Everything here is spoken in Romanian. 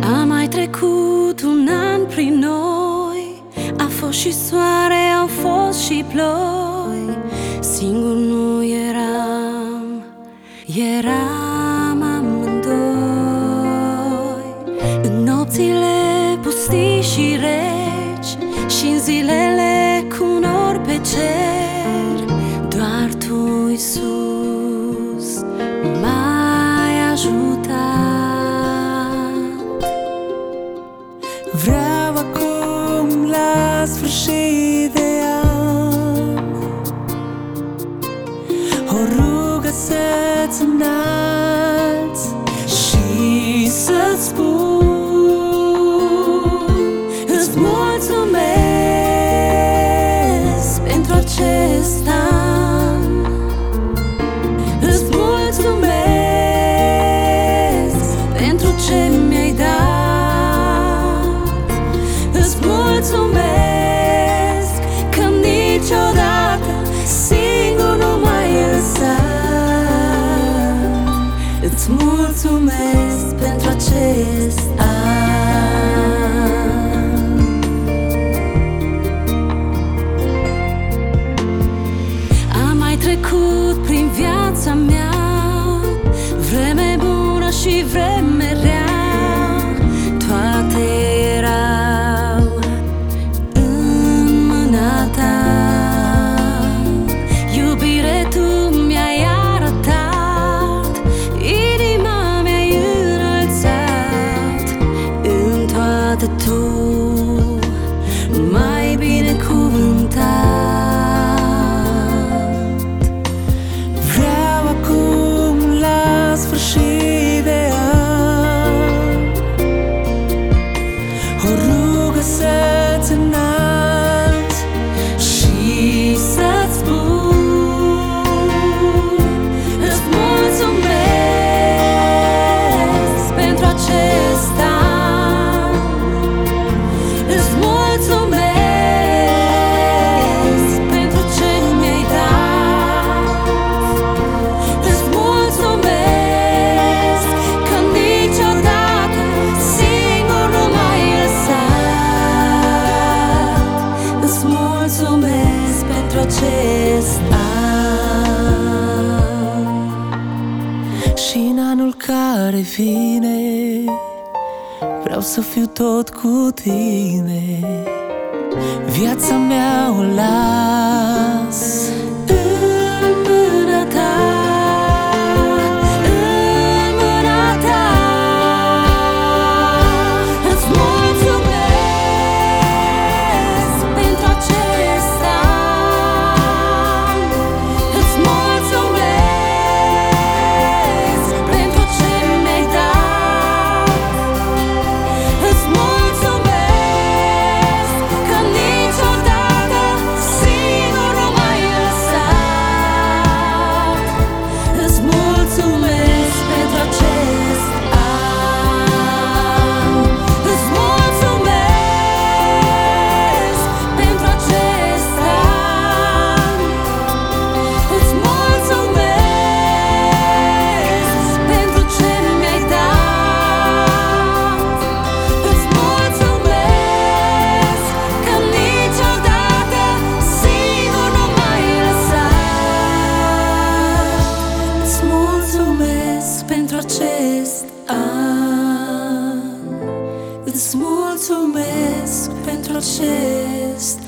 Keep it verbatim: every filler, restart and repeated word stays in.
A mai trecut un an prin noi, a fost și soare, au fost și ploi. Singur nu eram, eram amândoi. În nopțile pustii și reci și-n zilele cu nori pe cer, doar Tu, Iisus, m-ai ajutat. Vreau acum la sfârșit de an o rugă să-ți înalți și să-ți spun: îți mulțumesc pentru acest an. Îți mulțumesc pentru ce mi-ai dat. Mulțumesc că niciodată singur nu m-ai lăsat. Îți mulțumesc pentru acest an. Am mai trecut prin viața mea vreme bună și vreme rea. Toate erau în mâna Ta. Iubire Tu mi-ai arătat, inima mi-ai înălțat. În toate Tu m-ai binecuvântat. Vreau acum la sfârșit de an o rugă să-ți înalți și să-ți spun: îți mulțumesc pentru acest an. Îți mulțumesc pentru ce mi-ai dat. Îți mulțumesc că niciodată singur nu m-ai lăsat. Îți mulțumesc pentru acest an. Și în anul care vine vreau să fiu tot cu Tine. Viața mea o las în mâna Ta, în mâna Ta. Îți mulțumesc pentru acest an. Îți mulțumesc pentru ce mi-ai dat. Îți mulțumesc că niciodată singur nu m-ai lăsat. Îți mulțumesc pentru acest an. Îți mulțumesc pentru acest an. Îți mulțumesc pentru ce mi-ai dat. Îți mulțumesc că niciodată singur nu m-ai lăsat. Îți mulțumesc pentru acest an. Îți mulțumesc pentru acest